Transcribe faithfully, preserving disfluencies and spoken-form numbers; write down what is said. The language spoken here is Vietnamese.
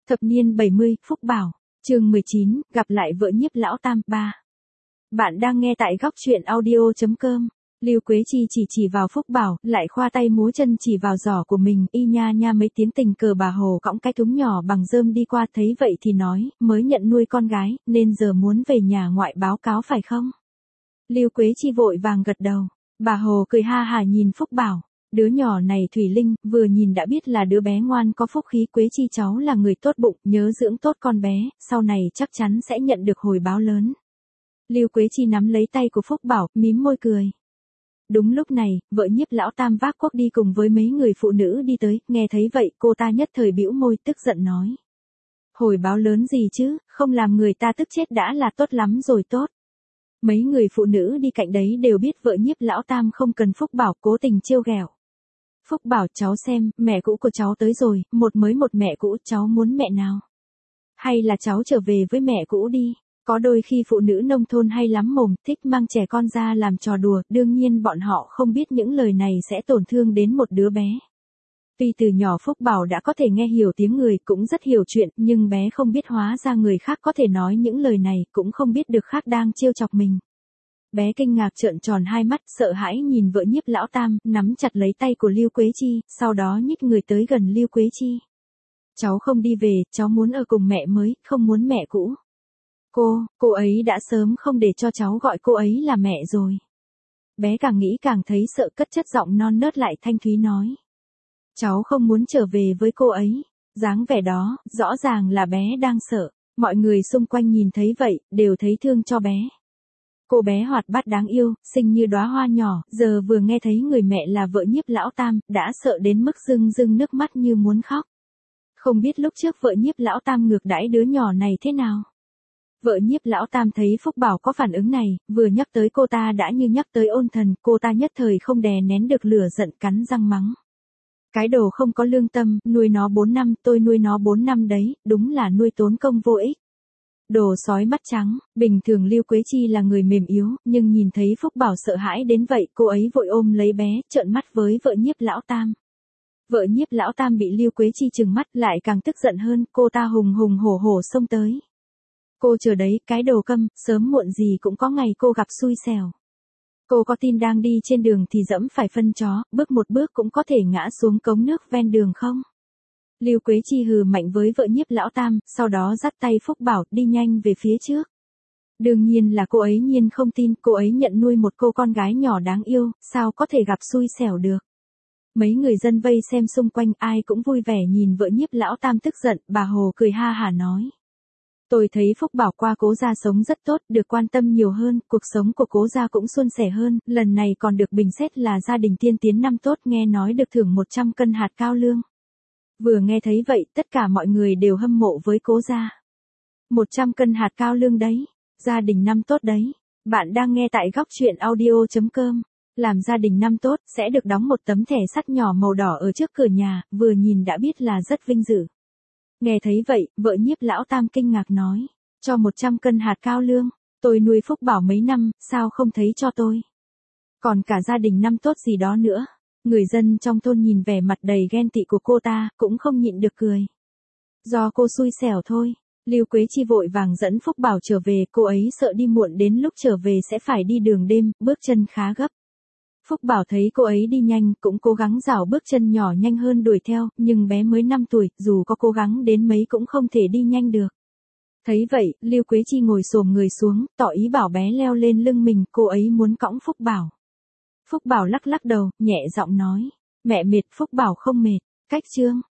Thập niên bảy mươi, Phúc Bảo, chương mười chín, gặp lại vợ nhiếp lão tam, ba. Bạn đang nghe tại góc truyện audio.com. Lưu Quế Chi chỉ chỉ vào Phúc Bảo, lại khoa tay múa chân chỉ vào giỏ của mình, y nha nha mấy tiếng tình cờ bà Hồ cõng cái thúng nhỏ bằng rơm đi qua, thấy vậy thì nói, mới nhận nuôi con gái, nên giờ muốn về nhà ngoại báo cáo phải không? Lưu Quế Chi vội vàng gật đầu, bà Hồ cười ha hả nhìn Phúc Bảo. Đứa nhỏ này Thủy Linh, vừa nhìn đã biết là đứa bé ngoan có phúc khí. Quế Chi cháu là người tốt bụng, nhớ dưỡng tốt con bé, sau này chắc chắn sẽ nhận được hồi báo lớn. Lưu Quế Chi nắm lấy tay của Phúc Bảo, mím môi cười. Đúng lúc này, vợ nhiếp lão tam vác cuốc đi cùng với mấy người phụ nữ đi tới, nghe thấy vậy cô ta nhất thời bĩu môi tức giận nói. Hồi báo lớn gì chứ, không làm người ta tức chết đã là tốt lắm rồi tốt. Mấy người phụ nữ đi cạnh đấy đều biết vợ nhiếp lão tam không cần Phúc Bảo, cố tình trêu ghẹo. Phúc Bảo, cháu xem, mẹ cũ của cháu tới rồi, một mới một mẹ cũ, cháu muốn mẹ nào? Hay là cháu trở về với mẹ cũ đi? Có đôi khi phụ nữ nông thôn hay lắm mồm, thích mang trẻ con ra làm trò đùa, đương nhiên bọn họ không biết những lời này sẽ tổn thương đến một đứa bé. Tuy từ nhỏ Phúc Bảo đã có thể nghe hiểu tiếng người, cũng rất hiểu chuyện, nhưng bé không biết hóa ra người khác có thể nói những lời này, cũng không biết được khác đang trêu chọc mình. Bé kinh ngạc trợn tròn hai mắt, sợ hãi nhìn vợ nhiếp lão tam, nắm chặt lấy tay của Lưu Quế Chi, sau đó nhích người tới gần Lưu Quế Chi. Cháu không đi về, cháu muốn ở cùng mẹ mới, không muốn mẹ cũ. Cô, cô ấy đã sớm không để cho cháu gọi cô ấy là mẹ rồi. Bé càng nghĩ càng thấy sợ, cất chất giọng non nớt lại thanh thúy nói. Cháu không muốn trở về với cô ấy. Dáng vẻ đó, rõ ràng là bé đang sợ. Mọi người xung quanh nhìn thấy vậy, đều thấy thương cho bé. Cô bé hoạt bát đáng yêu, xinh như đóa hoa nhỏ, giờ vừa nghe thấy người mẹ là vợ nhiếp lão tam, đã sợ đến mức rưng rưng nước mắt như muốn khóc. Không biết lúc trước vợ nhiếp lão tam ngược đãi đứa nhỏ này thế nào? Vợ nhiếp lão tam thấy Phúc Bảo có phản ứng này, vừa nhắc tới cô ta đã như nhắc tới ôn thần, cô ta nhất thời không đè nén được lửa giận, cắn răng mắng. Cái đồ không có lương tâm, nuôi nó bốn năm, tôi nuôi nó bốn năm đấy, đúng là nuôi tốn công vô ích. Đồ sói mắt trắng, bình thường Lưu Quế Chi là người mềm yếu, nhưng nhìn thấy Phúc Bảo sợ hãi đến vậy, cô ấy vội ôm lấy bé, trợn mắt với vợ nhiếp lão tam. Vợ nhiếp lão tam bị Lưu Quế Chi trừng mắt lại càng tức giận hơn, cô ta hùng hùng hổ hổ xông tới. Cô chờ đấy, cái đồ câm, sớm muộn gì cũng có ngày cô gặp xui xẻo. Cô có tin đang đi trên đường thì dẫm phải phân chó, bước một bước cũng có thể ngã xuống cống nước ven đường không? Lưu Quế Chi hừ mạnh với vợ nhiếp lão tam, sau đó dắt tay Phúc Bảo đi nhanh về phía trước. Đương nhiên là cô ấy nhiên không tin, cô ấy nhận nuôi một cô con gái nhỏ đáng yêu, sao có thể gặp xui xẻo được. Mấy người dân vây xem xung quanh ai cũng vui vẻ nhìn vợ nhiếp lão tam tức giận, bà Hồ cười ha hả nói. Tôi thấy Phúc Bảo qua cố gia sống rất tốt, được quan tâm nhiều hơn, cuộc sống của cố gia cũng suôn sẻ hơn, lần này còn được bình xét là gia đình tiên tiến năm tốt, nghe nói được thưởng một trăm cân hạt cao lương. Vừa nghe thấy vậy, tất cả mọi người đều hâm mộ với cố gia. một trăm cân hạt cao lương đấy, gia đình năm tốt đấy. Bạn đang nghe tại góc truyện audio.com. Làm gia đình năm tốt, sẽ được đóng một tấm thẻ sắt nhỏ màu đỏ ở trước cửa nhà, vừa nhìn đã biết là rất vinh dự. Nghe thấy vậy, vợ nhiếp lão tam kinh ngạc nói, cho một trăm cân hạt cao lương, tôi nuôi Phúc Bảo mấy năm, sao không thấy cho tôi? Còn cả gia đình năm tốt gì đó nữa. Người dân trong thôn nhìn vẻ mặt đầy ghen tị của cô ta, cũng không nhịn được cười. Do cô xui xẻo thôi. Lưu Quế Chi vội vàng dẫn Phúc Bảo trở về, cô ấy sợ đi muộn đến lúc trở về sẽ phải đi đường đêm, bước chân khá gấp. Phúc Bảo thấy cô ấy đi nhanh, cũng cố gắng rảo bước chân nhỏ nhanh hơn đuổi theo, nhưng bé mới năm tuổi, dù có cố gắng đến mấy cũng không thể đi nhanh được. Thấy vậy, Lưu Quế Chi ngồi xổm người xuống, tỏ ý bảo bé leo lên lưng mình, cô ấy muốn cõng Phúc Bảo. Phúc Bảo lắc lắc đầu, nhẹ giọng nói, mẹ mệt. Phúc Bảo không mệt. Cách chương